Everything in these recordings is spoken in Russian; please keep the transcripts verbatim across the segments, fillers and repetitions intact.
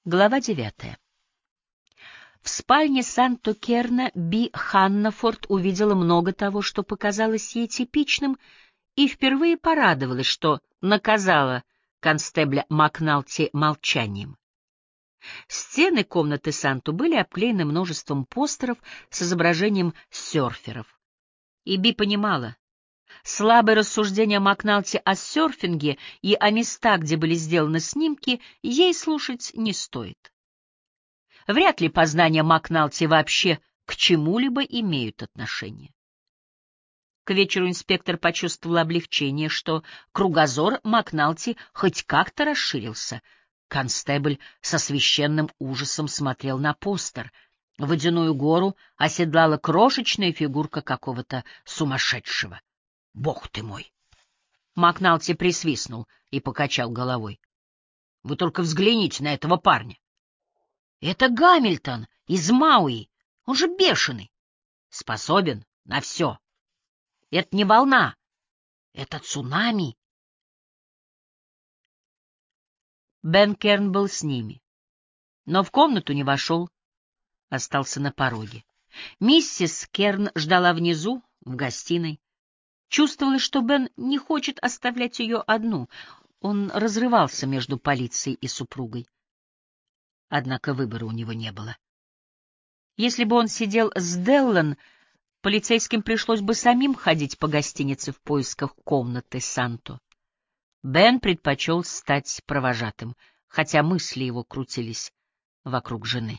Глава девятая. В спальне Санто-Керна Би Ханнафорд увидела много того, что показалось ей типичным, и впервые порадовалась, что наказала констебля Макналти молчанием. Стены комнаты Санту были обклеены множеством постеров с изображением серферов. И Би понимала, слабое рассуждение Макналти о серфинге и о местах, где были сделаны снимки, ей слушать не стоит. Вряд ли познания Макналти вообще к чему-либо имеют отношение. К вечеру инспектор почувствовал облегчение, что кругозор Макналти хоть как-то расширился. Констебль со священным ужасом смотрел на постер. Водяную гору оседлала крошечная фигурка какого-то сумасшедшего. Бог ты мой! Макналти присвистнул и покачал головой. — Вы только взгляните на этого парня. Это Гамильтон из Мауи. Он же бешеный. Способен на все. Это не волна. Это цунами. Бен Керн был с ними, но в комнату не вошел, остался на пороге. Миссис Керн ждала внизу, в гостиной. Чувствовалось, что Бен не хочет оставлять ее одну. Он разрывался между полицией и супругой. Однако выбора у него не было. Если бы он сидел с Деллан, полицейским пришлось бы самим ходить по гостинице в поисках комнаты Санто. Бен предпочел стать провожатым, хотя мысли его крутились вокруг жены.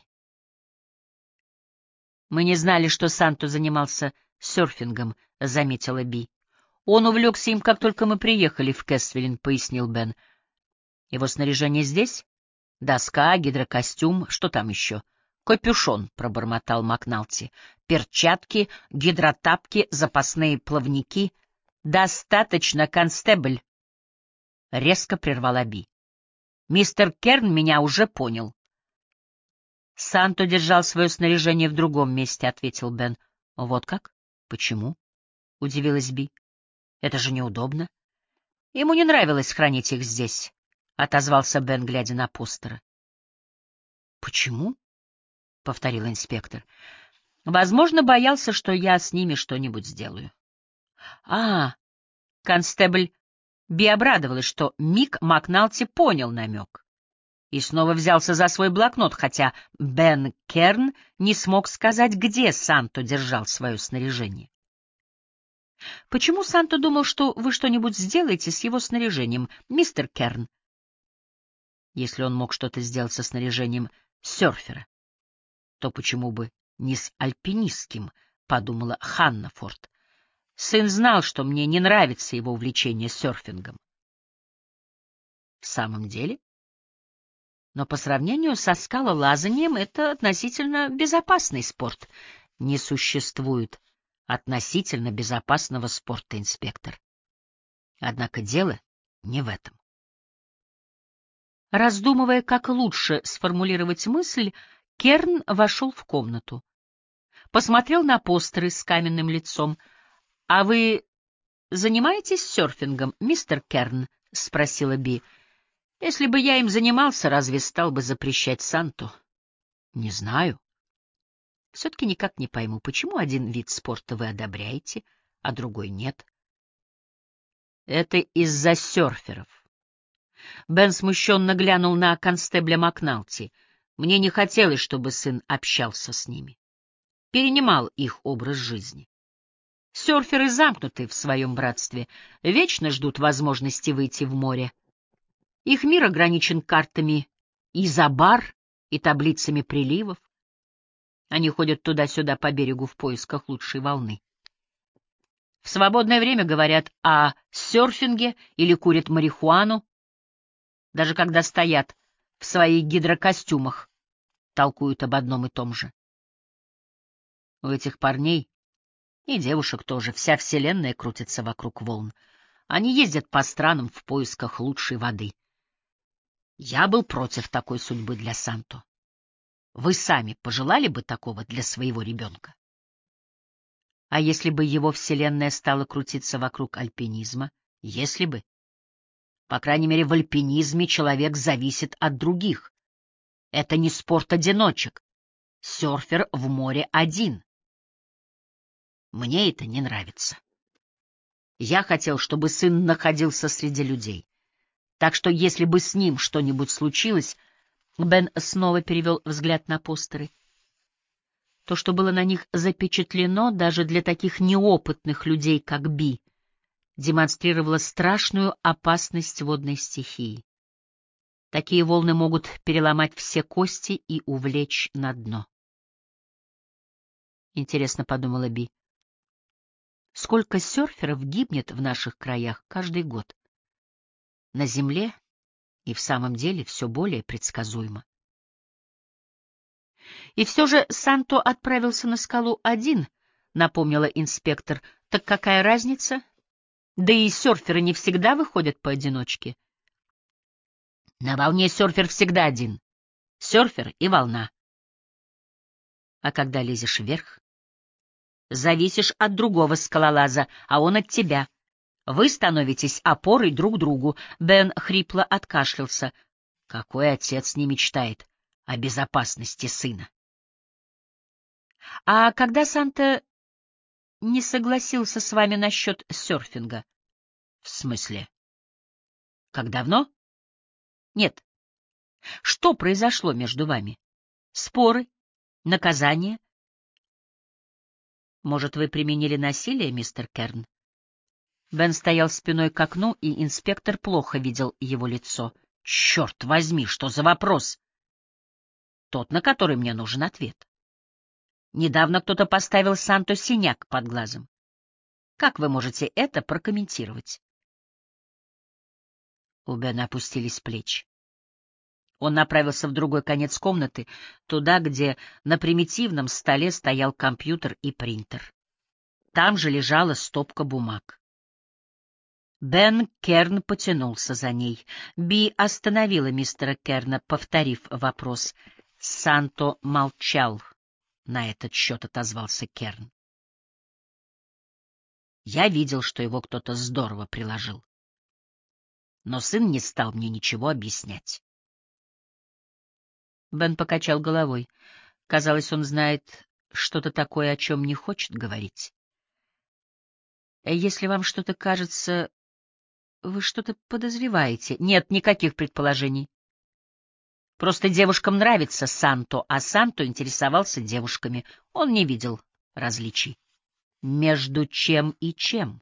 «Мы не знали, что Санто занимался серфингом», — заметила Би. «Он увлекся им, как только мы приехали в Кэсвиллин», — пояснил Бен. «Его снаряжение здесь? Доска, гидрокостюм, что там еще?» «Капюшон», — пробормотал Макналти. «Перчатки, гидротапки, запасные плавники». «Достаточно, констебль», — резко прервала Би. «Мистер Керн меня уже понял». «Санто держал свое снаряжение в другом месте», — ответил Бен. «Вот как? Почему?» — удивилась Би. «Это же неудобно». «Ему не нравилось хранить их здесь», — отозвался Бен, глядя на постеры. «Почему?» — повторил инспектор. «Возможно, боялся, что я с ними что-нибудь сделаю». «А, констебль Би обрадовалась, что Мик Макналти понял намек и снова взялся за свой блокнот, хотя Бен Керн не смог сказать, где Санто держал свое снаряжение. «Почему Санто думал, что вы что-нибудь сделаете с его снаряжением, мистер Керн?» Если он мог что-то сделать со снаряжением серфера, то почему бы не с альпинистским, — подумала Ханнафорд. Сын знал, что мне не нравится его увлечение серфингом. В самом деле? Но по сравнению со скалолазанием это относительно безопасный спорт. Не существует относительно безопасного спорта, инспектор. Однако дело не в этом. Раздумывая, как лучше сформулировать мысль, Керн вошел в комнату. Посмотрел на постеры с каменным лицом. — А вы занимаетесь серфингом, мистер Керн? — спросила Би. — Если бы я им занимался, разве стал бы запрещать Санту? — Не знаю. Все-таки никак не пойму, почему один вид спорта вы одобряете, а другой нет. — Это из-за серферов. Бен смущенно глянул на констебля Макналти. Мне не хотелось, чтобы сын общался с ними. Перенимал их образ жизни. Серферы замкнуты в своем братстве, вечно ждут возможности выйти в море. Их мир ограничен картами Изобар и таблицами приливов. Они ходят туда-сюда по берегу в поисках лучшей волны. В свободное время говорят о серфинге или курят марихуану, даже когда стоят в своих гидрокостюмах, толкуют об одном и том же. У этих парней и девушек тоже вся вселенная крутится вокруг волн. Они ездят по странам в поисках лучшей воды. Я был против такой судьбы для Санто. Вы сами пожелали бы такого для своего ребенка? А если бы его вселенная стала крутиться вокруг альпинизма? Если бы. По крайней мере, в альпинизме человек зависит от других. Это не спорт одиночек. Серфер в море один. Мне это не нравится. Я хотел, чтобы сын находился среди людей. Так что если бы с ним что-нибудь случилось... Бен снова перевел взгляд на постеры. То, что было на них запечатлено, даже для таких неопытных людей, как Би, демонстрировало страшную опасность водной стихии. Такие волны могут переломать все кости и увлечь на дно. Интересно, — подумала Би, — сколько серферов гибнет в наших краях каждый год? На земле и в самом деле все более предсказуемо. И все же Санто отправился на скалу один, — напомнила инспектор. Так какая разница? Да и серферы не всегда выходят поодиночке. На волне серфер всегда один. Серфер и волна. А когда лезешь вверх, зависишь от другого скалолаза, а он от тебя. Вы становитесь опорой друг другу. Бен хрипло откашлялся. Какой отец не мечтает о безопасности сына? А когда Санта не согласился с вами насчет серфинга? В смысле? Как давно? Нет. Что произошло между вами? Споры? Наказание? Может, вы применили насилие, мистер Керн? Бен стоял спиной к окну, и инспектор плохо видел его лицо. Черт возьми, что за вопрос? Тот, на который мне нужен ответ. Недавно кто-то поставил Санту синяк под глазом. Как вы можете это прокомментировать? У Бена опустились плечи. Он направился в другой конец комнаты, туда, где на примитивном столе стоял компьютер и принтер. Там же лежала стопка бумаг. Бен Керн потянулся за ней. Би остановила мистера Керна, повторив вопрос. Санто молчал. На этот счет отозвался Керн. Я видел, что его кто-то здорово приложил. Но сын не стал мне ничего объяснять. Бен покачал головой. Казалось, он знает что-то такое, о чем не хочет говорить. Если вам что-то кажется... Вы что-то подозреваете? Нет, никаких предположений. Просто девушкам нравится Санто, а Санто интересовался девушками. Он не видел различий. Между чем и чем?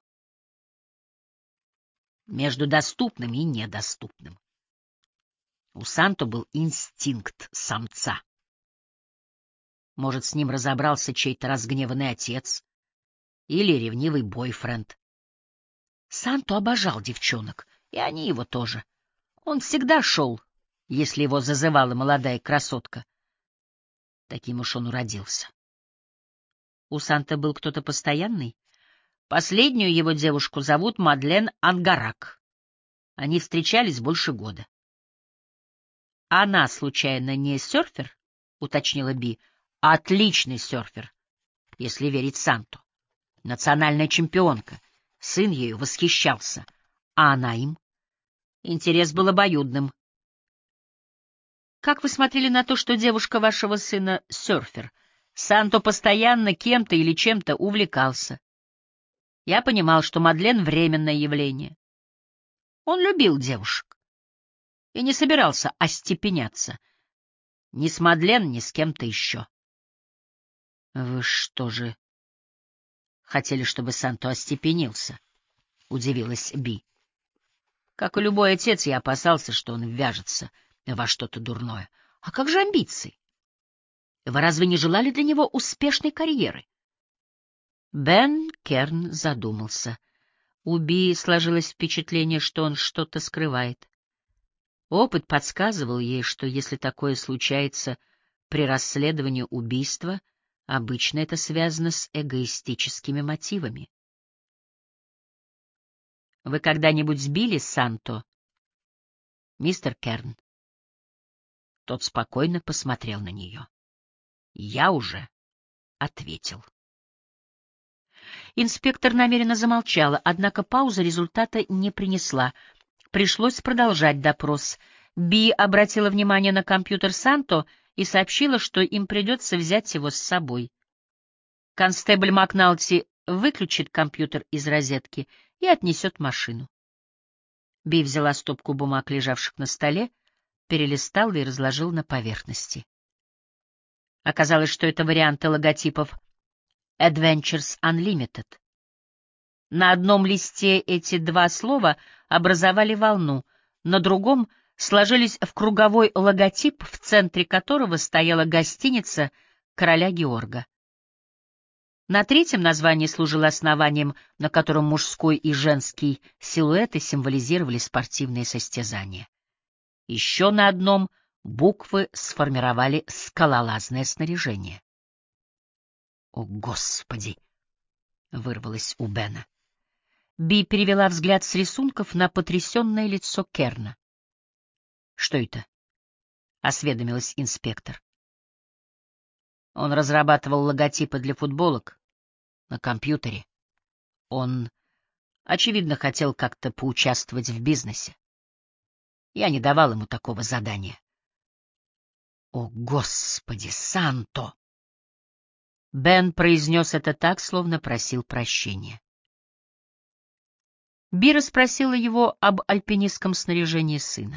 Между доступным и недоступным. У Санто был инстинкт самца. Может, с ним разобрался чей-то разгневанный отец или ревнивый бойфренд. Санто обожал девчонок, и они его тоже. Он всегда шел, если его зазывала молодая красотка. Таким уж он уродился. У Санто был кто-то постоянный. Последнюю его девушку зовут Мадлен Ангарак. Они встречались больше года. — Она, случайно, не серфер? — уточнила Би. — Отличный серфер, если верить Санто. Национальная чемпионка. Сын ею восхищался. А она им? Интерес был обоюдным. Как вы смотрели на то, что девушка вашего сына — серфер? Санто постоянно кем-то или чем-то увлекался. Я понимал, что Мадлен — временное явление. Он любил девушек и не собирался остепеняться. Ни с Мадлен, ни с кем-то еще. — Вы что же, хотели, чтобы Санто остепенился? — удивилась Би. Как и любой отец, я опасался, что он ввяжется во что-то дурное. А как же амбиции? Вы разве не желали для него успешной карьеры? Бен Керн задумался. У Би сложилось впечатление, что он что-то скрывает. Опыт подсказывал ей, что если такое случается при расследовании убийства, обычно это связано с эгоистическими мотивами. Вы когда-нибудь сбили Санто, мистер Керн? Тот спокойно посмотрел на нее. Я уже ответил. Инспектор намеренно замолчала, однако пауза результата не принесла. Пришлось продолжать допрос. Би обратила внимание на компьютер Санто и сообщила, что им придется взять его с собой. Констебль Макналти выключит компьютер из розетки и отнесет машину. Би взяла стопку бумаг, лежавших на столе, перелистала и разложила на поверхности. Оказалось, что это варианты логотипов Adventures Unlimited. На одном листе эти два слова образовали волну, на другом сложились в круговой логотип, в центре которого стояла гостиница короля Георга. На третьем название служило основанием, на котором мужской и женский силуэты символизировали спортивные состязания. Еще на одном буквы сформировали скалолазное снаряжение. «О, Господи!» — вырвалось у Бена. Би перевела взгляд с рисунков на потрясенное лицо Керна. «Что это?» — осведомилась инспектор. Он разрабатывал логотипы для футболок на компьютере. Он, очевидно, хотел как-то поучаствовать в бизнесе. Я не давал ему такого задания. «О, Господи, Санто!» Бен произнес это так, словно просил прощения. Би расспросила его об альпинистском снаряжении сына.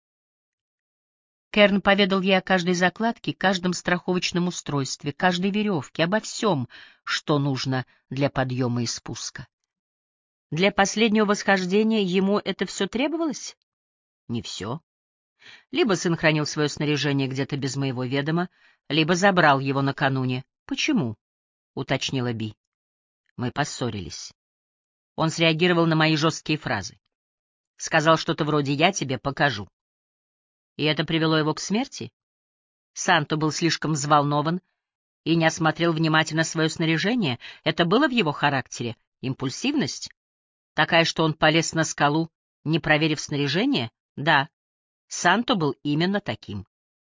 Керн поведал ей о каждой закладке, каждом страховочном устройстве, каждой веревке, обо всем, что нужно для подъема и спуска. Для последнего восхождения ему это все требовалось? Не все. Либо сын хранил свое снаряжение где-то без моего ведома, либо забрал его накануне. Почему? — уточнила Би. Мы поссорились. Он среагировал на мои жесткие фразы. Сказал что-то вроде «я тебе покажу». И это привело его к смерти? Санто был слишком взволнован и не осмотрел внимательно свое снаряжение. Это было в его характере? Импульсивность? Такая, что он полез на скалу, не проверив снаряжение? Да, Санто был именно таким.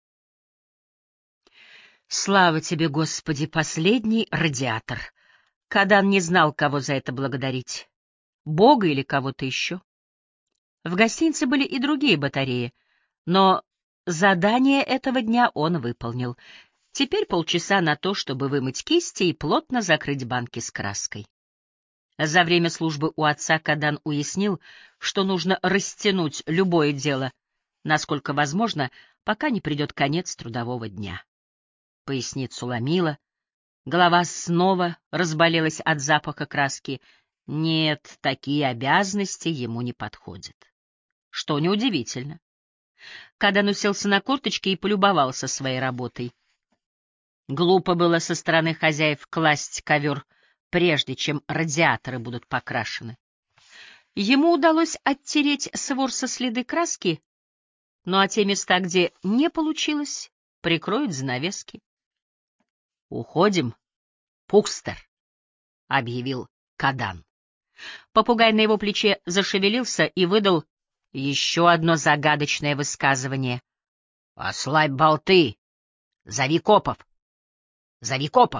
Слава тебе, Господи, последний радиатор. Кадан не знал, кого за это благодарить. Бога или кого-то еще. В гостинице были и другие батареи, но задание этого дня он выполнил. Теперь полчаса на то, чтобы вымыть кисти и плотно закрыть банки с краской. За время службы у отца Кадан уяснил, что нужно растянуть любое дело, насколько возможно, пока не придет конец трудового дня. Поясницу ломило, голова снова разболелась от запаха краски. Нет, такие обязанности ему не подходят. Что неудивительно. Кадан уселся на корточки и полюбовался своей работой. Глупо было со стороны хозяев класть ковер, прежде чем радиаторы будут покрашены. Ему удалось оттереть с ворса следы краски, ну а те места, где не получилось, прикроют занавески. «Уходим, Пухстер», — объявил Кадан. Попугай на его плече зашевелился и выдал еще одно загадочное высказывание. «Ослабь болты! Зови копов! Зови копов!»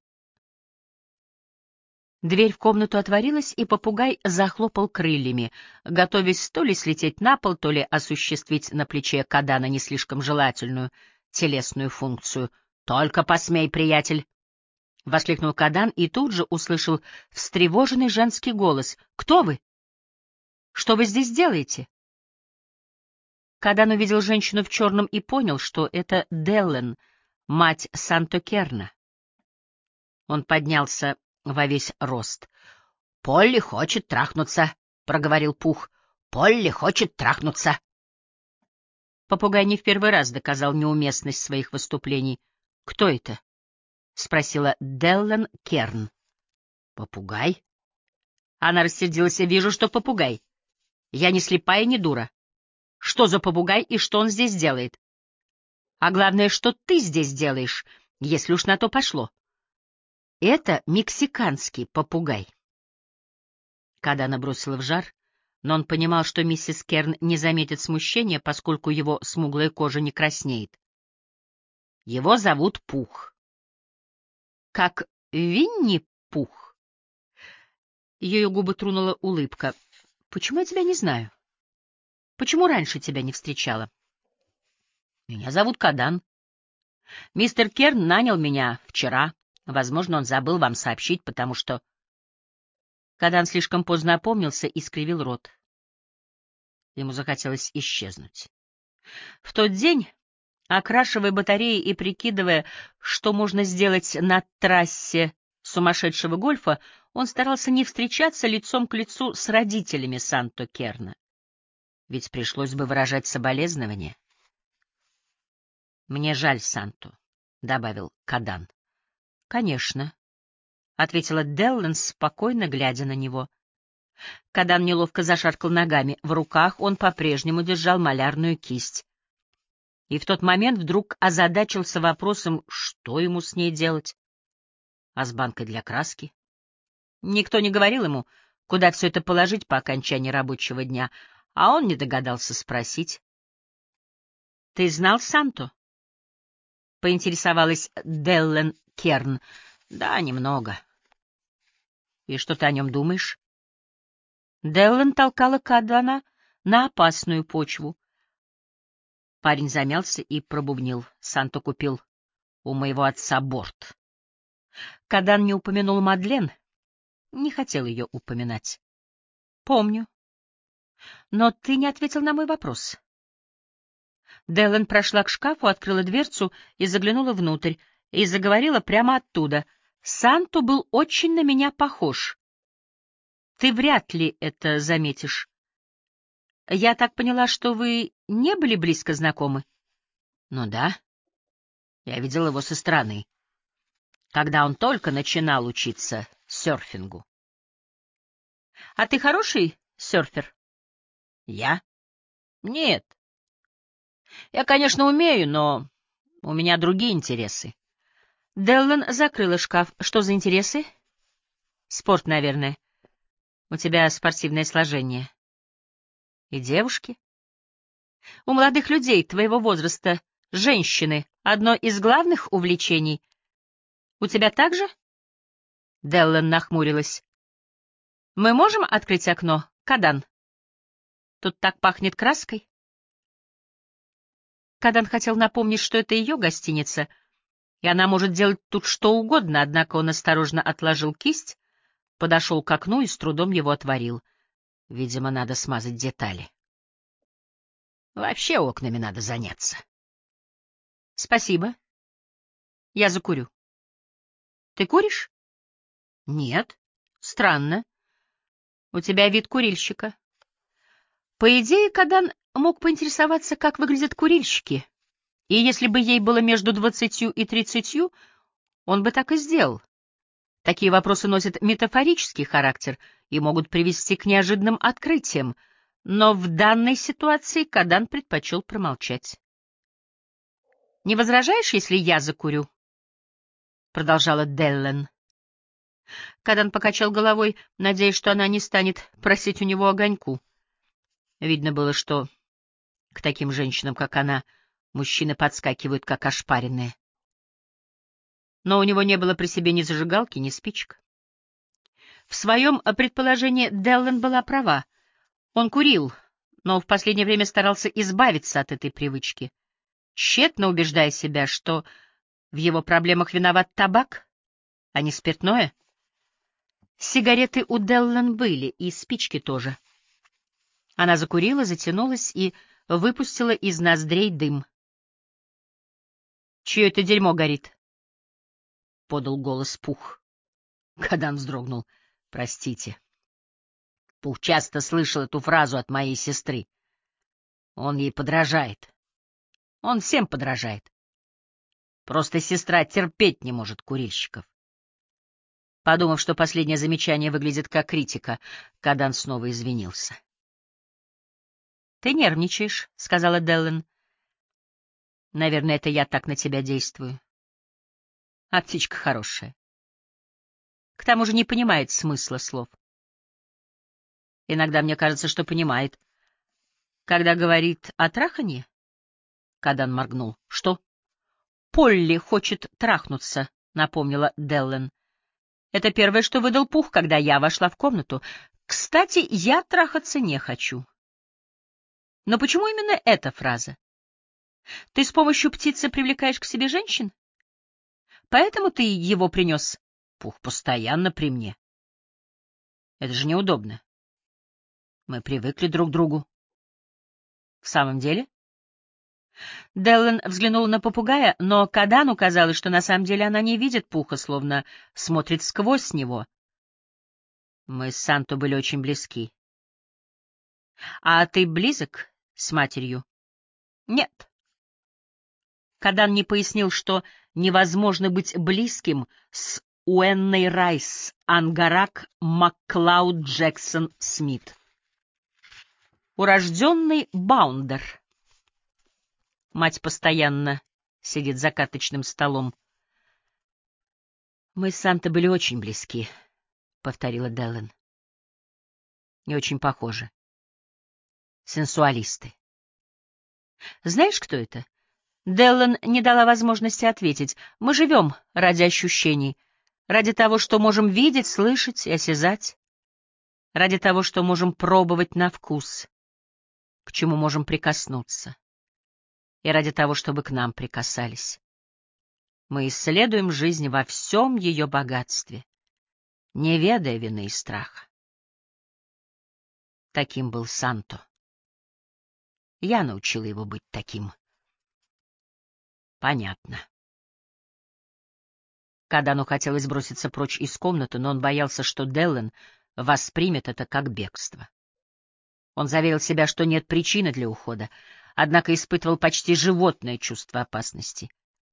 Дверь в комнату отворилась, и попугай захлопал крыльями, готовясь то ли слететь на пол, то ли осуществить на плече Кадана не слишком желательную телесную функцию. «Только посмей, приятель!» — воскликнул Кадан и тут же услышал встревоженный женский голос. «Кто вы? Что вы здесь делаете?» Кадан увидел женщину в черном и понял, что это Деллен, мать Санто Керна. Он поднялся во весь рост. — Полли хочет трахнуться, — проговорил Пух. — Полли хочет трахнуться. Попугай не в первый раз доказал неуместность своих выступлений. — Кто это? — спросила Деллен Керн. — Попугай. Она рассердилась. — Вижу, что попугай. Я не слепая, не дура. Что за попугай и что он здесь делает? А главное, что ты здесь делаешь, если уж на то пошло. Это мексиканский попугай. Кадана бросила в жар, но он понимал, что миссис Керн не заметит смущения, поскольку его смуглая кожа не краснеет. Его зовут Пух. Как Винни-Пух. Ее губы тронула улыбка. Почему я тебя не знаю? Почему раньше тебя не встречала? Меня зовут Кадан. Мистер Керн нанял меня вчера. Возможно, он забыл вам сообщить, потому что... Кадан слишком поздно опомнился и скривил рот. Ему захотелось исчезнуть. В тот день, окрашивая батареи и прикидывая, что можно сделать на трассе сумасшедшего гольфа, он старался не встречаться лицом к лицу с родителями Санто Керна. Ведь пришлось бы выражать соболезнования. «Мне жаль Санту», — добавил Кадан. «Конечно», — ответила Деллен, спокойно глядя на него. Кадан неловко зашаркал ногами. В руках он по-прежнему держал малярную кисть. И в тот момент вдруг озадачился вопросом, что ему с ней делать. А с банкой для краски? Никто не говорил ему, куда все это положить по окончании рабочего дня, а он не догадался спросить. — Ты знал Санту? — поинтересовалась Деллен Керн. — Да, немного. — И что ты о нем думаешь? Деллен толкала Кадана на опасную почву. Парень замялся и пробубнил. Санто купил у моего отца борт. Кадан не упомянул Мадлен, не хотел ее упоминать. — Помню. Но ты не ответил на мой вопрос. Деллен прошла к шкафу, открыла дверцу и заглянула внутрь, и заговорила прямо оттуда. Санту был очень на меня похож. Ты вряд ли это заметишь. Я так поняла, что вы не были близко знакомы? Ну да. Я видел его со стороны, когда он только начинал учиться серфингу. А ты хороший серфер? Я? Нет. Я, конечно, умею, но у меня другие интересы. Деллен закрыла шкаф. Что за интересы? Спорт, наверное. У тебя спортивное сложение. И девушки? У молодых людей твоего возраста женщины — одно из главных увлечений. У тебя так же? Деллен нахмурилась. Мы можем открыть окно, Кадан? Тут так пахнет краской. Кадан хотел напомнить, что это ее гостиница, и она может делать тут что угодно, однако он осторожно отложил кисть, подошел к окну и с трудом его отворил. Видимо, надо смазать детали. Вообще окнами надо заняться. Спасибо. Я закурю. Ты куришь? Нет. Странно. У тебя вид курильщика. По идее, Кадан мог поинтересоваться, как выглядят курильщики, и если бы ей было между двадцатью и тридцатью, он бы так и сделал. Такие вопросы носят метафорический характер и могут привести к неожиданным открытиям, но в данной ситуации Кадан предпочел промолчать. — Не возражаешь, если я закурю? — продолжала Деллен. Кадан покачал головой, надеясь, что она не станет просить у него огоньку. Видно было, что к таким женщинам, как она, мужчины подскакивают, как ошпаренные. Но у него не было при себе ни зажигалки, ни спичек. В своем предположении Деллен была права. Он курил, но в последнее время старался избавиться от этой привычки, тщетно убеждая себя, что в его проблемах виноват табак, а не спиртное. Сигареты у Деллен были, и спички тоже. Она закурила, затянулась и выпустила из ноздрей дым. — Чье это дерьмо горит? — подал голос Пух. Кадан вздрогнул. — Простите. Пух часто слышал эту фразу от моей сестры. Он ей подражает. Он всем подражает. Просто сестра терпеть не может курильщиков. Подумав, что последнее замечание выглядит как критика, Кадан снова извинился. — Ты нервничаешь, — сказала Деллен. — Наверное, это я так на тебя действую. А птичка хорошая. К тому же не понимает смысла слов. Иногда мне кажется, что понимает. Когда говорит о траханье, Кадан моргнул. — Что? — Полли хочет трахнуться, — напомнила Деллен. Это первое, что выдал Пух, когда я вошла в комнату. Кстати, я трахаться не хочу. Но почему именно эта фраза? Ты с помощью птицы привлекаешь к себе женщин? Поэтому ты его принес? Пух постоянно при мне. Это же неудобно. Мы привыкли друг к другу. В самом деле? Деллен взглянул на попугая, но Кадану казалось, что на самом деле она не видит Пуха, словно смотрит сквозь него. Мы с Санто были очень близки. А ты близок с матерью? Нет. Кадан не пояснил, что невозможно быть близким с Уэнной Райс, Ангарак Макклауд Джексон Смит. Урожденный Баундер. Мать постоянно сидит за карточным столом. «Мы с Санто были очень близки», — повторила Деллен. «И очень похожи. Сенсуалисты». «Знаешь, кто это?» Деллен не дала возможности ответить. «Мы живем ради ощущений, ради того, что можем видеть, слышать и осязать, ради того, что можем пробовать на вкус, к чему можем прикоснуться, и ради того, чтобы к нам прикасались. Мы исследуем жизнь во всем ее богатстве, не ведая вины и страха. Таким был Санто. Я научила его быть таким». Понятно. Кадану хотелось броситься прочь из комнаты, но он боялся, что Деллен воспримет это как бегство. Он заверил себя, что нет причины для ухода, однако испытывал почти животное чувство опасности.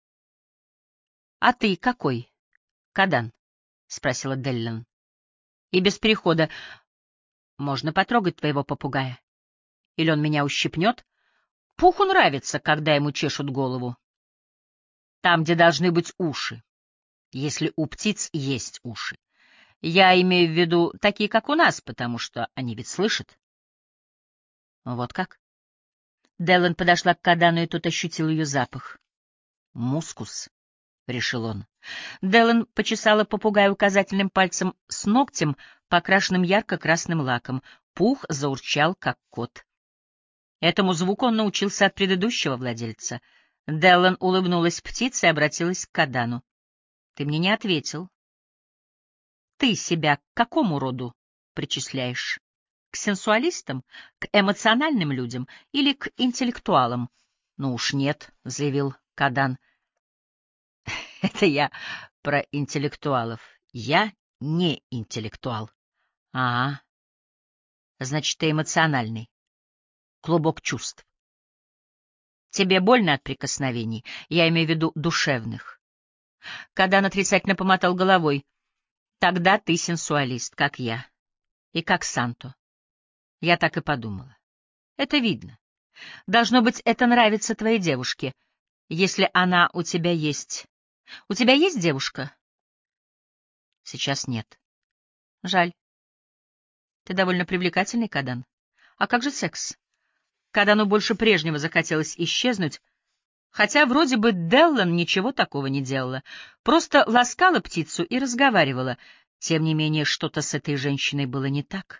— А ты какой, Кадан? — спросила Деллен. — И без перехода. Можно потрогать твоего попугая? Или он меня ущипнет? Пуху нравится, когда ему чешут голову. Там, где должны быть уши, если у птиц есть уши. Я имею в виду такие, как у нас, потому что они ведь слышат. Вот как? Деллен подошла к Кадану, и тот ощутил ее запах. «Мускус», — решил он. Деллен почесала попугая указательным пальцем с ногтем, покрашенным ярко-красным лаком. Пух заурчал, как кот. Этому звуку он научился от предыдущего владельца. Деллен улыбнулась птице и обратилась к Кадану. — Ты мне не ответил. Ты себя к какому роду причисляешь? К сенсуалистам, к эмоциональным людям или к интеллектуалам? — Ну уж нет, — заявил Кадан. — Это я про интеллектуалов. Я не интеллектуал. — А, значит, ты эмоциональный. Клубок чувств. Тебе больно от прикосновений? Я имею в виду душевных. Кадан отрицательно помотал головой. Тогда ты сенсуалист, как я. И как Санто. Я так и подумала. Это видно. Должно быть, это нравится твоей девушке, если она у тебя есть. У тебя есть девушка? Сейчас нет. Жаль. Ты довольно привлекательный, Кадан. А как же секс? Кадану больше прежнего захотелось исчезнуть, хотя вроде бы Деллен ничего такого не делала, просто ласкала птицу и разговаривала. Тем не менее, что-то с этой женщиной было не так.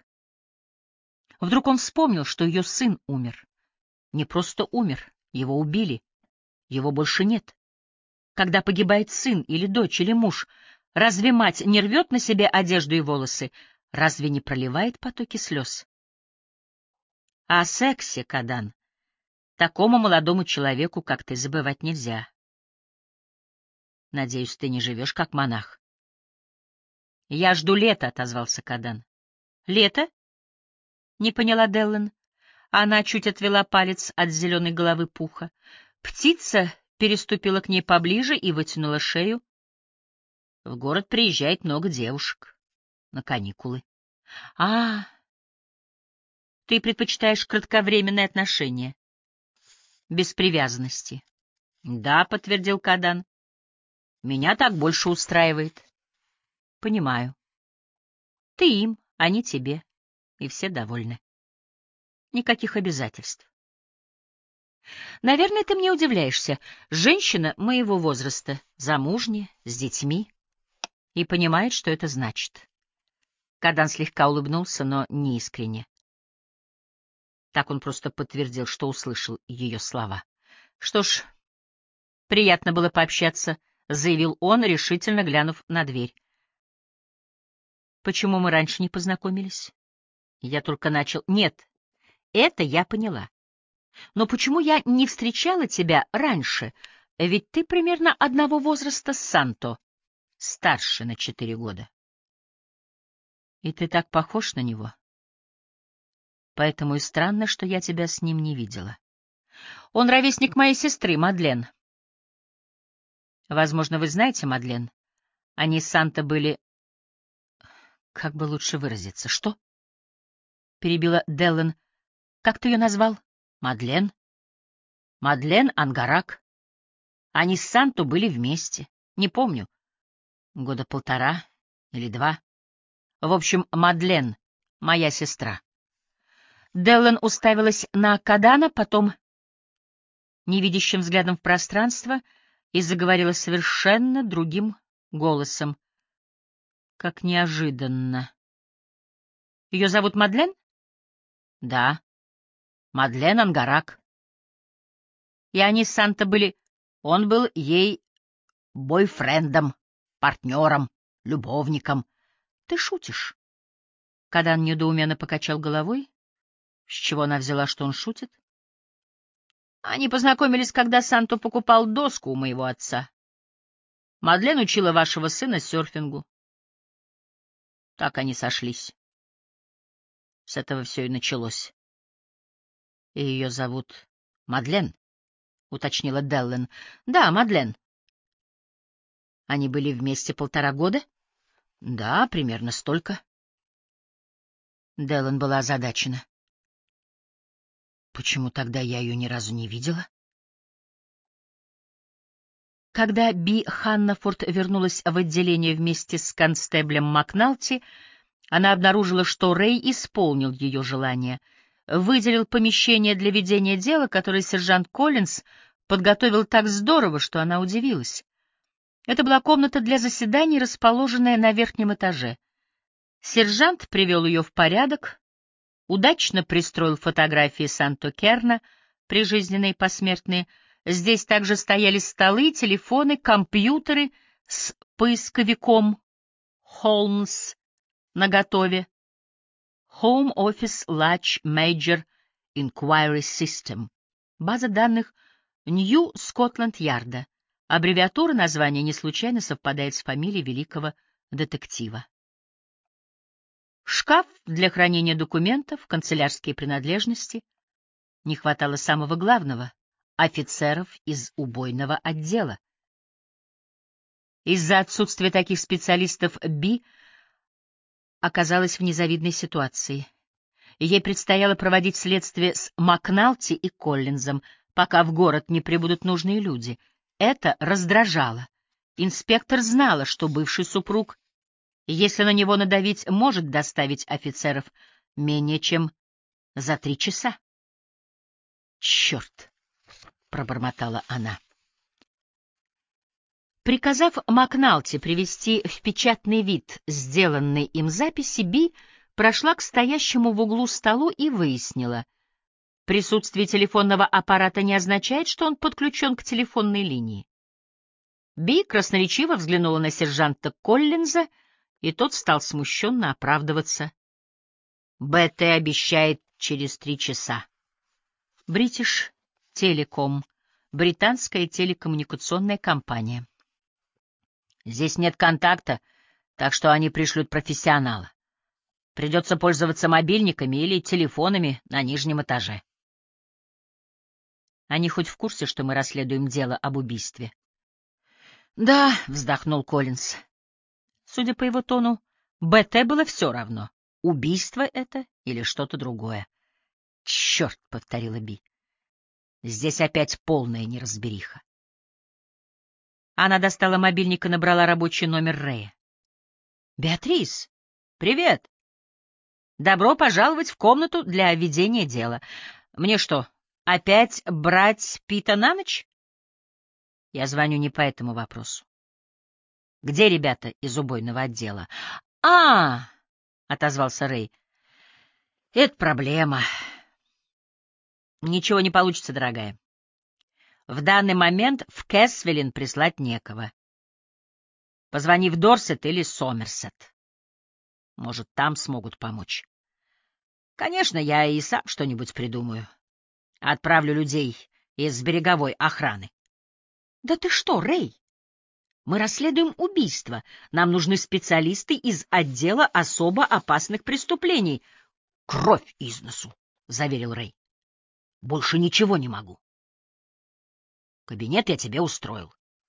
Вдруг он вспомнил, что ее сын умер. Не просто умер, его убили. Его больше нет. Когда погибает сын или дочь или муж, разве мать не рвет на себе одежду и волосы? Разве не проливает потоки слез? О сексе, Кадан, такому молодому человеку, как ты, забывать нельзя. Надеюсь, ты не живешь как монах. — Я жду лета, — отозвался Кадан. — Лето? — не поняла Деллен. Она чуть отвела палец от зеленой головы Пуха. Птица переступила к ней поближе и вытянула шею. В город приезжает много девушек. На каникулы. — А, ты предпочитаешь кратковременные отношения? Без привязанности. — Да, — подтвердил Кадан. — Меня так больше устраивает. — Понимаю. Ты им, они тебе. И все довольны. Никаких обязательств. Наверное, ты мне удивляешься. Женщина моего возраста, замужняя, с детьми, и понимает, что это значит. Кадан слегка улыбнулся, но не искренне. Так он просто подтвердил, что услышал ее слова. Что ж, приятно было пообщаться, — заявил он, решительно глянув на дверь. Почему мы раньше не познакомились? Я только начал. Нет, это я поняла. Но почему я не встречала тебя раньше? Ведь ты примерно одного возраста с Санто, старше на четыре года. И ты так похож на него. Поэтому и странно, что я тебя с ним не видела. Он ровесник моей сестры, Мадлен. Возможно, вы знаете Мадлен? Они с Санто были... Как бы лучше выразиться? Что? Перебила Деллен. Как ты ее назвал? Мадлен. Мадлен Ангарак. Они с Санто были вместе. Не помню. Года полтора или два. В общем, Мадлен, моя сестра. Деллен уставилась на Кадана, потом невидящим взглядом в пространство и заговорила совершенно другим голосом. Как неожиданно. Ее зовут Мадлен? Да, Мадлен Ангарак. И они с Санто были... Он был ей бойфрендом, партнером, любовником. Ты шутишь? Кадан недоуменно покачал головой. С чего она взяла, что он шутит? Они познакомились, когда Санто покупал доску у моего отца. Мадлен учила вашего сына серфингу. Так они сошлись. С этого все и началось. И ее зовут Мадлен, — уточнила Деллен. Да, Мадлен. Они были вместе полтора года? Да, примерно столько. Деллен была озадачена. Почему тогда я ее ни разу не видела? Когда Би Ханнафорд вернулась в отделение вместе с констеблем Макналти, она обнаружила, что Рэй исполнил ее желание, выделил помещение для ведения дела, которое сержант Коллинз подготовил так здорово, что она удивилась. Это была комната для заседаний, расположенная на верхнем этаже. Сержант привел ее в порядок, удачно пристроил фотографии Санто Керна, прижизненные и посмертные. Здесь также стояли столы, телефоны, компьютеры с поисковиком «Холмс» наготове. Home Office Large Major Inquiry System. База данных Нью Скотланд-Ярда. Аббревиатура названия не случайно совпадает с фамилией великого детектива. Шкаф для хранения документов, канцелярские принадлежности. Не хватало самого главного — офицеров из убойного отдела. Из-за отсутствия таких специалистов Би оказалась в незавидной ситуации. Ей предстояло проводить следствие с Макналти и Коллинзом, пока в город не прибудут нужные люди. Это раздражало. Инспектор знала, что бывший супруг, если на него надавить, может доставить офицеров менее чем за три часа. «Черт!» — пробормотала она. Приказав Макналти привести в печатный вид сделанные им записи, Би прошла к стоящему в углу столу и выяснила. Присутствие телефонного аппарата не означает, что он подключен к телефонной линии. Би красноречиво взглянула на сержанта Коллинза, и тот стал смущенно оправдываться. БТ обещает через три часа. Бритиш Телеком, британская телекоммуникационная компания. Здесь нет контакта, так что они пришлют профессионала. Придется пользоваться мобильниками или телефонами на нижнем этаже. Они хоть в курсе, что мы расследуем дело об убийстве? — Да, — вздохнул Коллинз. Судя по его тону, БТ было все равно, убийство это или что-то другое. — Черт, — повторила Би. Здесь опять полная неразбериха. Она достала мобильник и набрала рабочий номер Рэя. — Беатрис, привет! Добро пожаловать в комнату для ведения дела. Мне что, опять брать Пита на ночь? Я звоню не по этому вопросу. Где ребята из убойного отдела? — А, — отозвался Рэй, — это проблема. Ничего не получится, дорогая. В данный момент в Кэсвиллин прислать некого. Позвони в Дорсет или Сомерсет. Может, там смогут помочь. Конечно, я и сам что-нибудь придумаю. Отправлю людей из береговой охраны. Да ты что, Рэй? Мы расследуем убийство. Нам нужны специалисты из отдела особо опасных преступлений. Кровь из носу, — заверил Рэй. Больше ничего не могу. Кабинет я тебе устроил.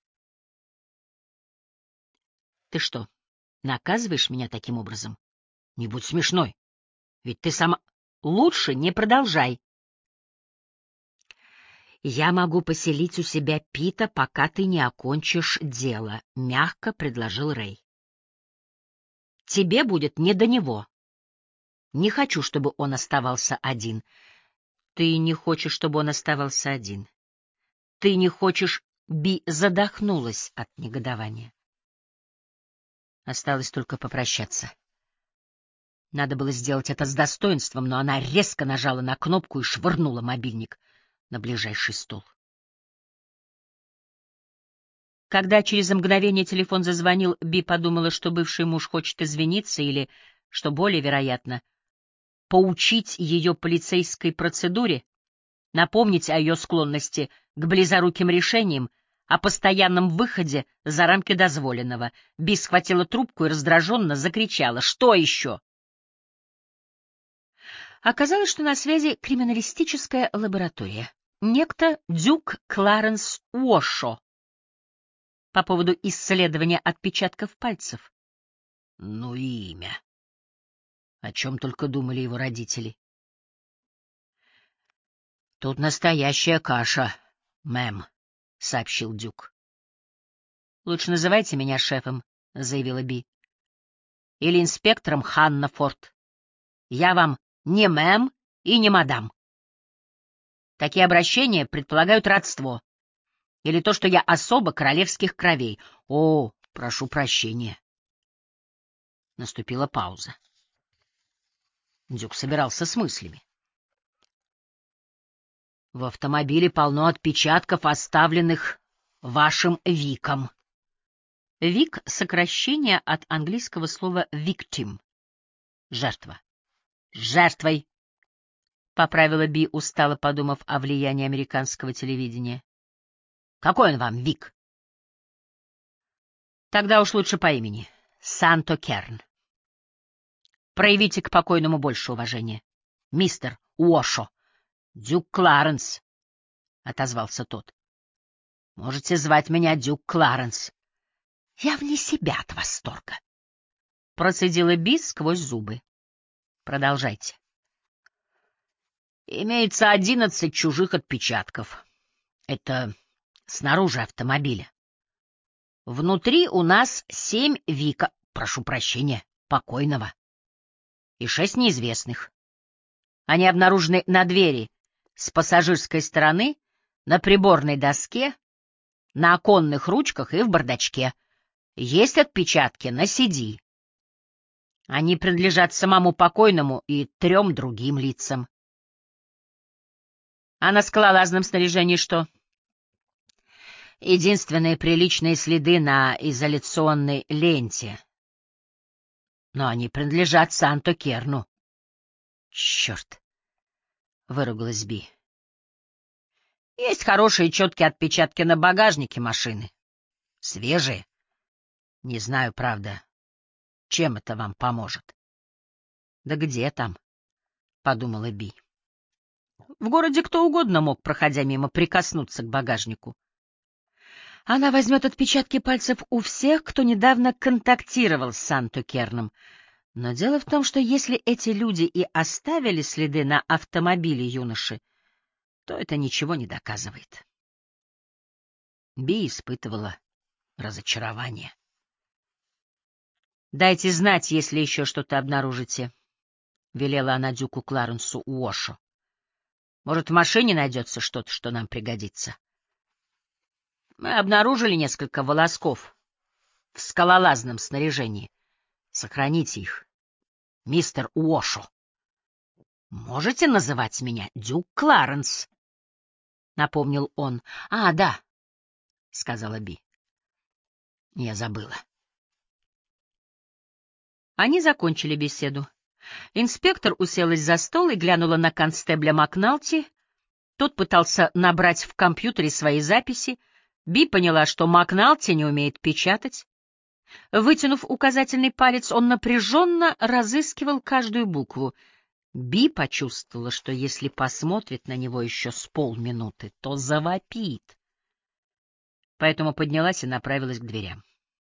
Ты что, наказываешь меня таким образом? Не будь смешной. Ведь ты сама... Лучше не продолжай. Я могу поселить у себя Пита, пока ты не окончишь дело, — мягко предложил Рэй. Тебе будет не до него. Не хочу, чтобы он оставался один. Ты не хочешь, чтобы он оставался один. Ты не хочешь... Би задохнулась от негодования. Осталось только попрощаться. Надо было сделать это с достоинством, но она резко нажала на кнопку и швырнула мобильник на ближайший стол. Когда через мгновение телефон зазвонил, Би подумала, что бывший муж хочет извиниться или, что более вероятно, поучить ее полицейской процедуре, напомнить о ее склонности к близоруким решениям, о постоянном выходе за рамки дозволенного. Би схватила трубку и раздраженно закричала: «Что еще?» Оказалось, что на связи криминалистическая лаборатория. Некто Дюк Кларенс Уошо по поводу исследования отпечатков пальцев. Ну и имя. О чем только думали его родители. — Тут настоящая каша, мэм, — сообщил Дюк. — Лучше называйте меня шефом, — заявила Би. — Или инспектором Ханна Форд. Я вам не мэм и не мадам. Такие обращения предполагают родство. Или то, что я особа королевских кровей. О, прошу прощения. Наступила пауза. Дюк собирался с мыслями. В автомобиле полно отпечатков, оставленных вашим Виком. Вик — сокращение от английского слова victim — жертва. Жертвой, — поправила Би, устало подумав о влиянии американского телевидения. Какой он вам, Вик? Тогда уж лучше по имени. Санто Керн. Проявите к покойному больше уважения. Мистер Уошо. Дюк Кларенс, — отозвался тот. Можете звать меня Дюк Кларенс. Я вне себя от восторга. Процедила Би сквозь зубы. Продолжайте. Имеется одиннадцать чужих отпечатков. Это снаружи автомобиля. Внутри у нас семь Вика, прошу прощения, покойного, и шесть неизвестных. Они обнаружены на двери с пассажирской стороны, на приборной доске, на оконных ручках и в бардачке. Есть отпечатки на си ди. Они принадлежат самому покойному и трем другим лицам. А на скалолазном снаряжении что? Единственные приличные следы на изоляционной ленте. Но они принадлежат Санто Керну. Черт! — выругалась Би. Есть хорошие четкие отпечатки на багажнике машины. Свежие. Не знаю, правда, чем это вам поможет. Да где там? — подумала Би. В городе кто угодно мог, проходя мимо, прикоснуться к багажнику. Она возьмет отпечатки пальцев у всех, кто недавно контактировал с Санто Керном. Но дело в том, что если эти люди и оставили следы на автомобиле юноши, то это ничего не доказывает. Би испытывала разочарование. «Дайте знать, если еще что-то обнаружите», — велела она Дюку Кларенсу Уошо. «Может, в машине найдется что-то, что нам пригодится?» Мы обнаружили несколько волосков в скалолазном снаряжении. Сохраните их, мистер Уошо. Можете называть меня Дюк Кларенс? — напомнил он. — А, да, — сказала Би. — Я забыла. Они закончили беседу. Инспектор уселась за стол и глянула на констебля Макналти. Тот пытался набрать в компьютере свои записи. Би поняла, что Макналти не умеет печатать. Вытянув указательный палец, он напряженно разыскивал каждую букву. Би почувствовала, что если посмотрит на него еще с полминуты, то завопит. Поэтому поднялась и направилась к дверям.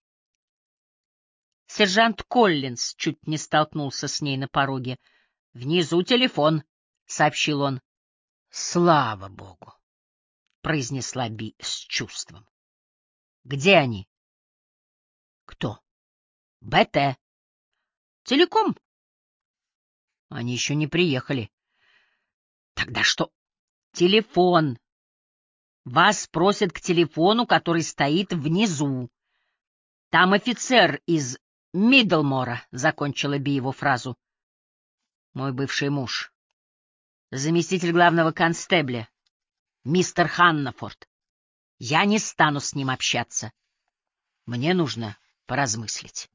Сержант Коллинз чуть не столкнулся с ней на пороге. — Внизу телефон, — сообщил он. — Слава богу, — произнесла Би с чувством. — Где они? — Кто? — БТ. — Телеком. — Они еще не приехали. — Тогда что? — Телефон. Вас просят к телефону, который стоит внизу. Там офицер из Миддлмора, — закончила Би его фразу. Мой бывший муж. Заместитель главного констебля, мистер Ханнафорд. Я не стану с ним общаться. Мне нужно поразмыслить.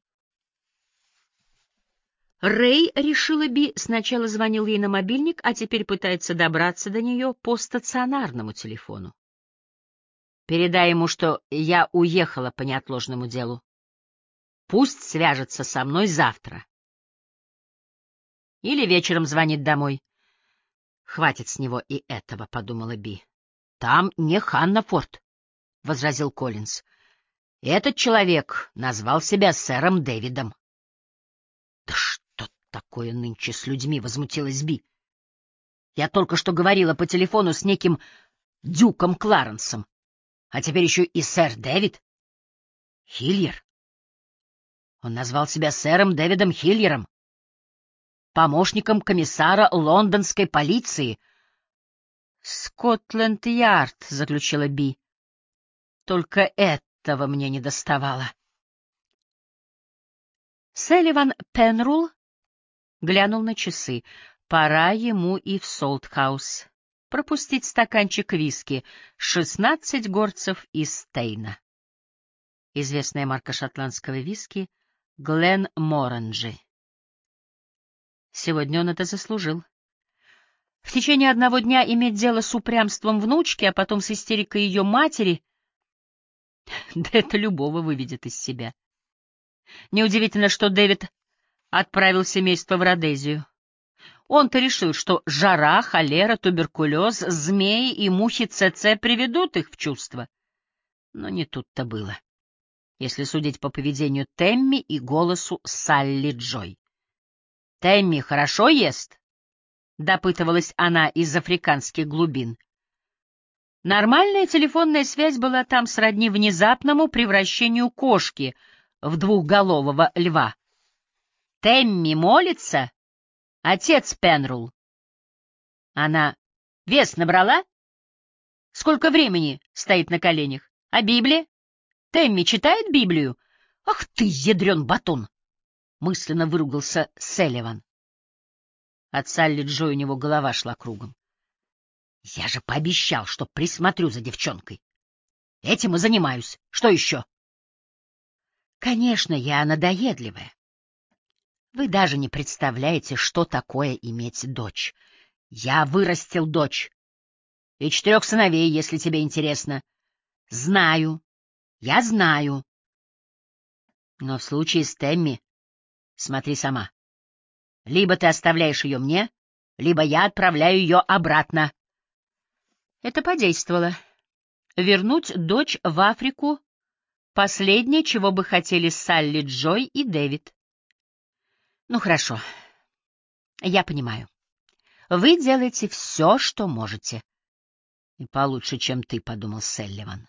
Рэй, решила Би, сначала звонил ей на мобильник, а теперь пытается добраться до нее по стационарному телефону. Передай ему, что я уехала по неотложному делу. Пусть свяжется со мной завтра. Или вечером звонит домой. Хватит с него и этого, — подумала Би. — Там не Ханнафорд, — возразил Коллинз. Этот человек назвал себя сэром Дэвидом. — Да что такое нынче с людьми, — возмутилась Би. — Я только что говорила по телефону с неким Дюком Кларенсом, а теперь еще и сэр Дэвид. Хильер. Он назвал себя сэром Дэвидом Хильером, помощником комиссара лондонской полиции. — Скотленд-Ярд, — заключила Би. — Только этого мне не доставало. Салливан Пенрул глянул на часы. Пора ему и в Солтхаус пропустить стаканчик виски, шестнадцать горцев из Стейна. Известная марка шотландского виски Гленморанджи. Сегодня он это заслужил. В течение одного дня иметь дело с упрямством внучки, а потом с истерикой ее матери, да это любого выведет из себя. Неудивительно, что Дэвид отправил семейство в Родезию. Он-то решил, что жара, холера, туберкулез, змеи и мухи ЦЦ приведут их в чувство. Но не тут-то было, если судить по поведению Тэмми и голосу Салли Джой. «Тэмми хорошо ест?» — допытывалась она из африканских глубин. Нормальная телефонная связь была там сродни внезапному превращению кошки в двухголового льва. «Тэмми молится? Отец Пенрул». Она вес набрала? Сколько времени стоит на коленях? А Библия? Тэмми читает Библию? Ах ты, ядрен батон! Мысленно выругался Салливан. От Салли Джо у него голова шла кругом. Я же пообещал, что присмотрю за девчонкой. Этим и занимаюсь. Что еще? Конечно, я надоедливая. Вы даже не представляете, что такое иметь дочь. Я вырастил дочь. И четырех сыновей, если тебе интересно. Знаю. Я знаю. Но в случае с Тэмми, смотри сама. Либо ты оставляешь ее мне, либо я отправляю ее обратно. Это подействовало. Вернуть дочь в Африку — последнее, чего бы хотели Салли Джой и Дэвид. Ну, хорошо. Я понимаю. Вы делаете все, что можете. И получше, чем ты, — подумал Салливан.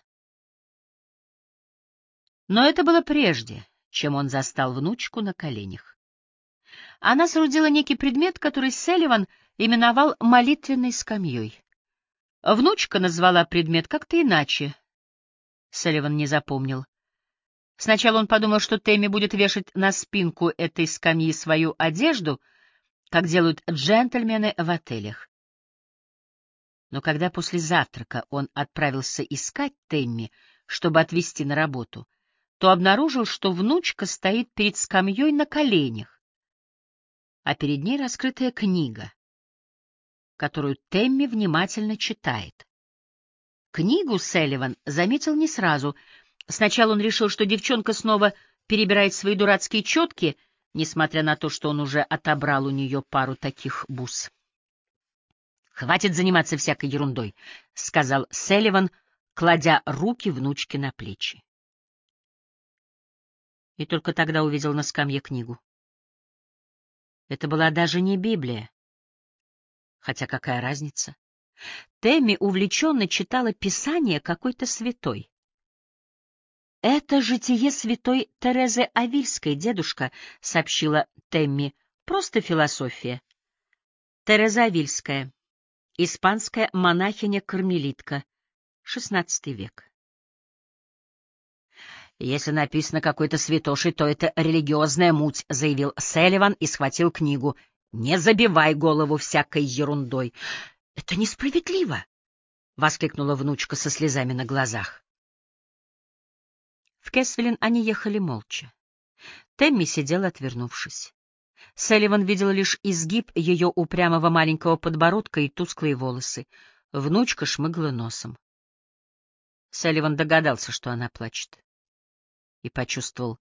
Но это было прежде, чем он застал внучку на коленях. Она соорудила некий предмет, который Салливан именовал молитвенной скамьей. Внучка назвала предмет как-то иначе. Салливан не запомнил. Сначала он подумал, что Тэмми будет вешать на спинку этой скамьи свою одежду, как делают джентльмены в отелях. Но когда после завтрака он отправился искать Тэмми, чтобы отвезти на работу, то обнаружил, что внучка стоит перед скамьей на коленях, а перед ней раскрытая книга, которую Тэмми внимательно читает. Книгу Селливан заметил не сразу. Сначала он решил, что девчонка снова перебирает свои дурацкие четки, несмотря на то, что он уже отобрал у нее пару таких бус. «Хватит заниматься всякой ерундой», — сказал Селливан, кладя руки внучке на плечи. И только тогда увидел на скамье книгу. Это была даже не Библия. Хотя какая разница? Тэмми увлеченно читала Писание какой-то святой. «Это житие святой Терезы Авильской, дедушка», — сообщила Тэмми. «Просто философия». Тереза Авильская, испанская монахиня-кармелитка, шестнадцатый век. «Если написано какой-то святошей, то это религиозная муть», — заявил Селливан и схватил книгу. «Не забивай голову всякой ерундой». «Это несправедливо!» — воскликнула внучка со слезами на глазах. В Кэсвиллен они ехали молча. Тэмми сидела, отвернувшись. Селливан видел лишь изгиб ее упрямого маленького подбородка и тусклые волосы. Внучка шмыгла носом. Селливан догадался, что она плачет. И почувствовал.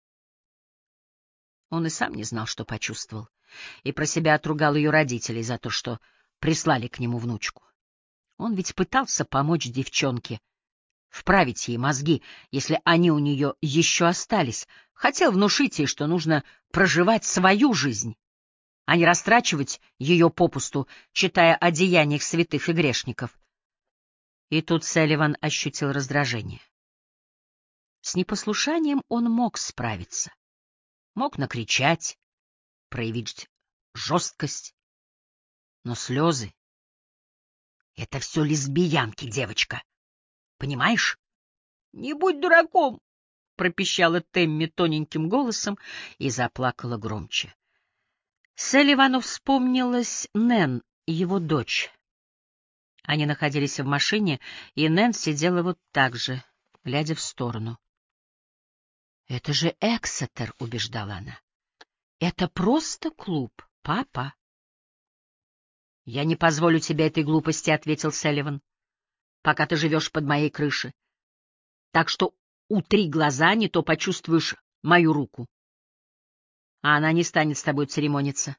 Он и сам не знал, что почувствовал. И про себя отругал ее родителей за то, что прислали к нему внучку. Он ведь пытался помочь девчонке, вправить ей мозги, если они у нее еще остались. Хотел внушить ей, что нужно проживать свою жизнь, а не растрачивать ее попусту, читая о деяниях святых и грешников. И тут Селливан ощутил раздражение. С непослушанием он мог справиться. Мог накричать, проявить жесткость. Но слезы — это все лесбиянки, девочка. Понимаешь? — Не будь дураком! — пропищала Тэмми тоненьким голосом и заплакала громче. Селливану вспомнилась Нэн, его дочь. Они находились в машине, и Нэн сидела вот так же, глядя в сторону. — Это же Эксетер, — убеждала она. — Это просто клуб, папа. — Я не позволю тебе этой глупости, — ответил Селливан, — пока ты живешь под моей крышей. Так что утри глаза, не то почувствуешь мою руку. А она не станет с тобой церемониться.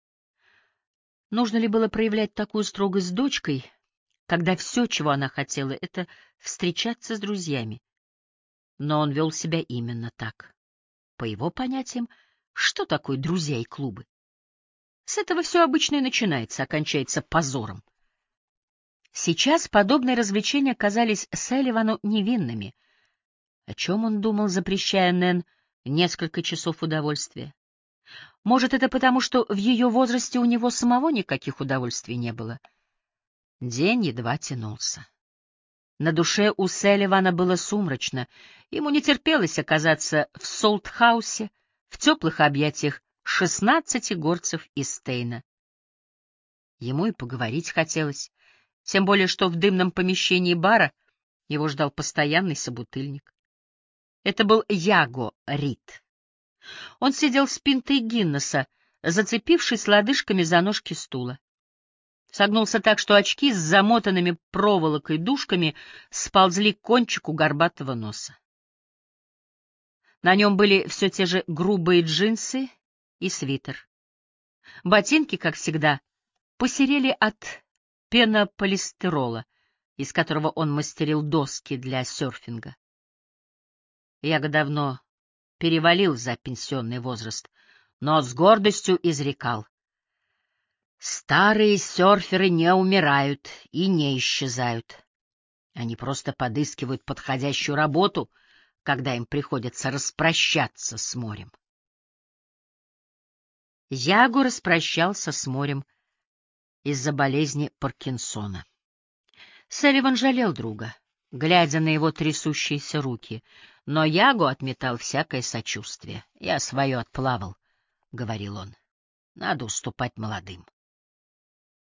Нужно ли было проявлять такую строгость с дочкой, когда все, чего она хотела, — это встречаться с друзьями? Но он вел себя именно так. По его понятиям, что такое друзья и клубы? С этого все обычно и начинается, окончается позором. Сейчас подобные развлечения казались Селливану невинными. О чем он думал, запрещая Нэн несколько часов удовольствия? Может, это потому, что в ее возрасте у него самого никаких удовольствий не было? День едва тянулся. На душе у Селливана было сумрачно. Ему не терпелось оказаться в Солтхаусе, в теплых объятиях шестнадцати горцев из Стейна. Ему и поговорить хотелось, тем более что в дымном помещении бара его ждал постоянный собутыльник. Это был Яго Рид. Он сидел с пинтой Гиннесса, зацепившись лодыжками за ножки стула. Согнулся так, что очки с замотанными проволокой дужками сползли к кончику горбатого носа. На нем были все те же грубые джинсы и свитер. Ботинки, как всегда, посерели от пенополистирола, из которого он мастерил доски для серфинга. Яго давно перевалил за пенсионный возраст, но с гордостью изрекал: «Старые серферы не умирают и не исчезают. Они просто подыскивают подходящую работу, когда им приходится распрощаться с морем». Яго распрощался с морем из-за болезни Паркинсона. Селливан жалел друга, глядя на его трясущиеся руки, но Яго отметал всякое сочувствие. «Я свое отплавал», — говорил он. «Надо уступать молодым».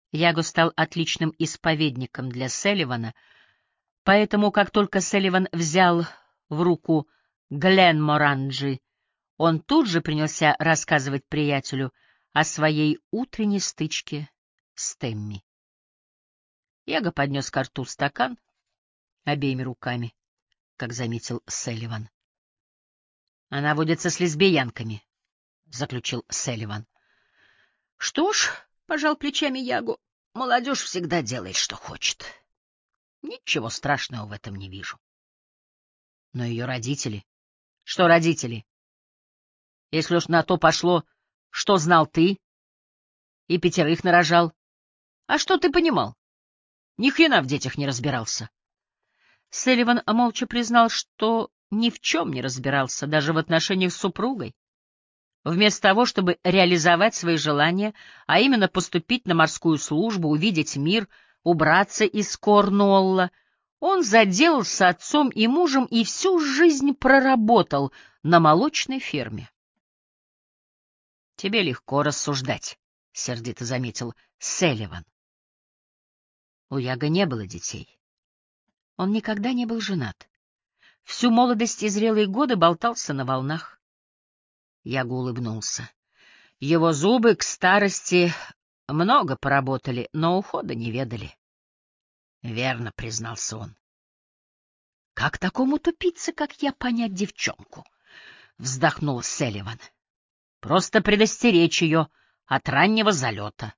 Яго стал отличным исповедником для Селливана, поэтому, как только Селливан взял в руку Гленморанджи, он тут же принялся рассказывать приятелю о своей утренней стычке с Темми. Яго поднес ко рту стакан обеими руками, как заметил Селливан. — Она водится с лесбиянками, — заключил Селливан. — Что ж, — пожал плечами Яго, — молодежь всегда делает, что хочет. Ничего страшного в этом не вижу. Но ее родители... Что родители? Если уж на то пошло, что знал ты? И пятерых нарожал. А что ты понимал? Ни хрена в детях не разбирался. Селливан молча признал, что ни в чем не разбирался, даже в отношениях с супругой. Вместо того, чтобы реализовать свои желания, а именно поступить на морскую службу, увидеть мир, убраться из Корнуолла, он заделался отцом и мужем и всю жизнь проработал на молочной ферме. — Тебе легко рассуждать, — сердито заметил Селливан. У Яга не было детей. Он никогда не был женат. Всю молодость и зрелые годы болтался на волнах. Яго улыбнулся. Его зубы к старости много поработали, но ухода не ведали. — Верно, — признался он. — Как такому тупице, как я, понять девчонку? — вздохнул Селливан. — Просто предостеречь ее от раннего залета.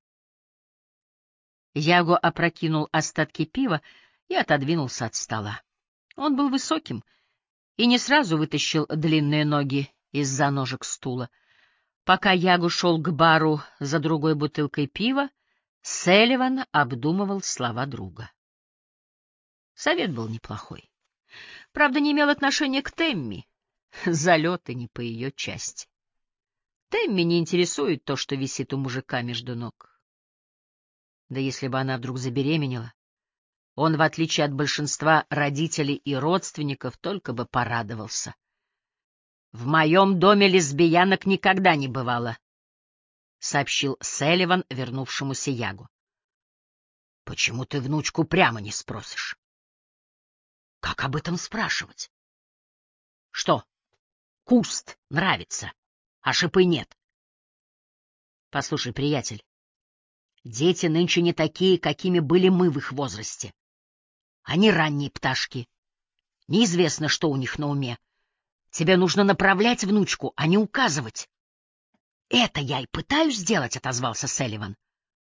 Яго опрокинул остатки пива и отодвинулся от стола. Он был высоким и не сразу вытащил длинные ноги из-за ножек стула. Пока Яго шел к бару за другой бутылкой пива, Селливан обдумывал слова друга. Совет был неплохой. Правда, не имел отношения к Темми. Залеты не по ее части. Темми не интересует то, что висит у мужика между ног. Да если бы она вдруг забеременела, он, в отличие от большинства родителей и родственников, только бы порадовался. — В моем доме лесбиянок никогда не бывало, — сообщил Селливан вернувшемуся Ягу. — Почему ты внучку прямо не спросишь? — Как об этом спрашивать? — Что, куст нравится, а шипы нет? — Послушай, приятель, дети нынче не такие, какими были мы в их возрасте. Они ранние пташки. Неизвестно, что у них на уме. Тебе нужно направлять внучку, а не указывать. — Это я и пытаюсь сделать, — отозвался Селливан.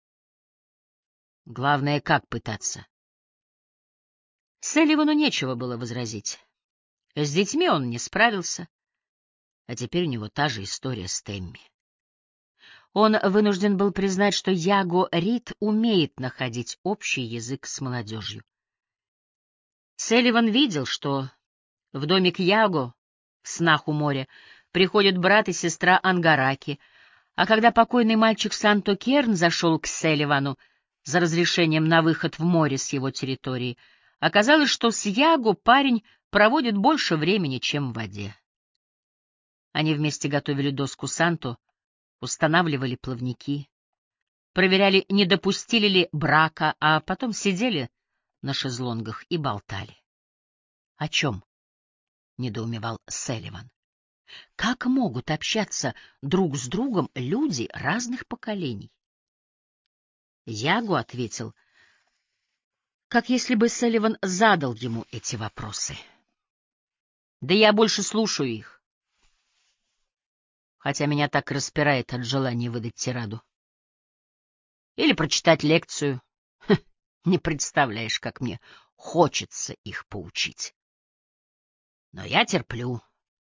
— Главное, как пытаться. Селливану нечего было возразить. С детьми он не справился, а теперь у него та же история с Темми. Он вынужден был признать, что Яго Рид умеет находить общий язык с молодежью. Селливан видел, что в домик Яго, в снах у моря, приходят брат и сестра Ангараки, а когда покойный мальчик Санто Керн зашел к Селливану за разрешением на выход в море с его территории, оказалось, что с Яго парень проводит больше времени, чем в воде. Они вместе готовили доску Санто, устанавливали плавники, проверяли, не допустили ли брака, а потом сидели на шезлонгах и болтали. — О чем? — недоумевал Селливан. — Как могут общаться друг с другом люди разных поколений? Яго ответил, как если бы Селливан задал ему эти вопросы. — Да я больше слушаю их, хотя меня так распирает от желания выдать тираду. Или прочитать лекцию. Ха, не представляешь, как мне хочется их поучить. Но я терплю.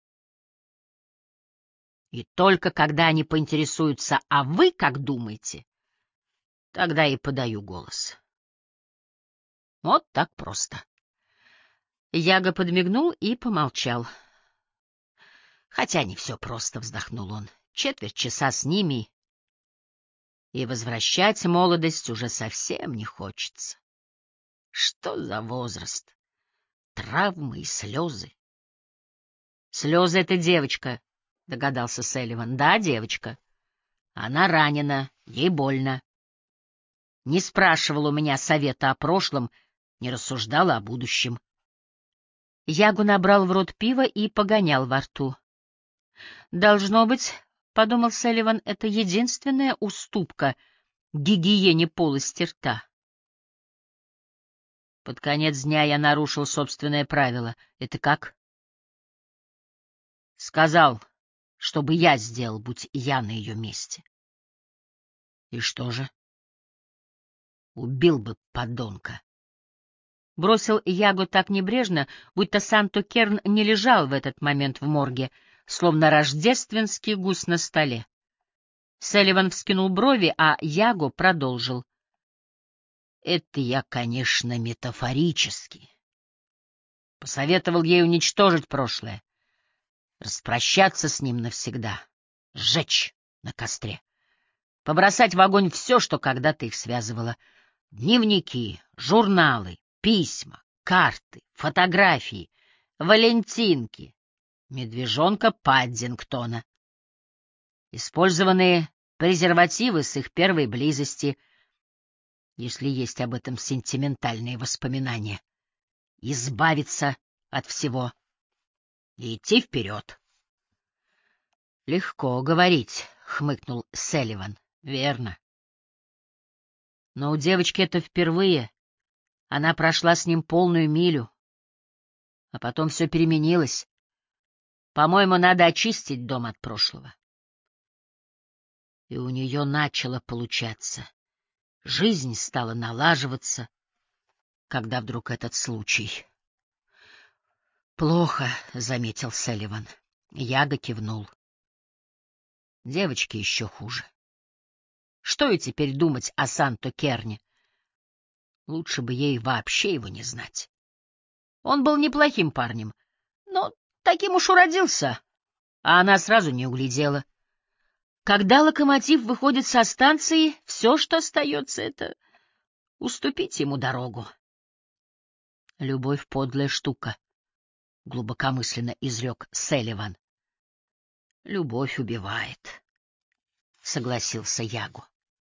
И только когда они поинтересуются, а вы как думаете, тогда и подаю голос. Вот так просто. Яго подмигнул и помолчал. Хотя не все просто, вздохнул он. Четверть часа с ними, и возвращать молодость уже совсем не хочется. Что за возраст? Травмы и слезы. Слезы — это девочка, догадался Селливан. Да, девочка. Она ранена, ей больно. не спрашивала у меня совета о прошлом, не рассуждала о будущем. Ягу набрал в рот пива и погонял во рту. «Должно быть, — подумал Селливан, — это единственная уступка гигиене полости рта. Под конец дня я нарушил собственное правило. Это как? Сказал, чтобы я сделал, будь я на ее месте. И что же? Убил бы подонка». Бросил Ягу так небрежно, будто Санто Керн не лежал в этот момент в морге, словно рождественский гусь на столе. Селливан вскинул брови, а Яго продолжил. Это я, конечно, метафорически. Посоветовал ей уничтожить прошлое, распрощаться с ним навсегда, сжечь на костре, побросать в огонь все, что когда-то их связывало. Дневники, журналы, письма, карты, фотографии, валентинки, медвежонка Паддингтона, использованные презервативы с их первой близости, если есть об этом сентиментальные воспоминания, избавиться от всего и идти вперед. — Легко говорить, — хмыкнул Селливан. — Верно. Но у девочки это впервые. Она прошла с ним полную милю. А потом все переменилось. По-моему, надо очистить дом от прошлого. И у нее начало получаться. Жизнь стала налаживаться, когда вдруг этот случай. «Плохо», — заметил Селливан. Яга кивнул. Девочке еще хуже. Что и теперь думать о Санто Керне? Лучше бы ей вообще его не знать. Он был неплохим парнем, но таким уж уродился, а она сразу не углядела. Когда локомотив выходит со станции, все, что остается, — это уступить ему дорогу. Любовь — подлая штука, — глубокомысленно изрек Селливан. Любовь убивает, — согласился Ягу.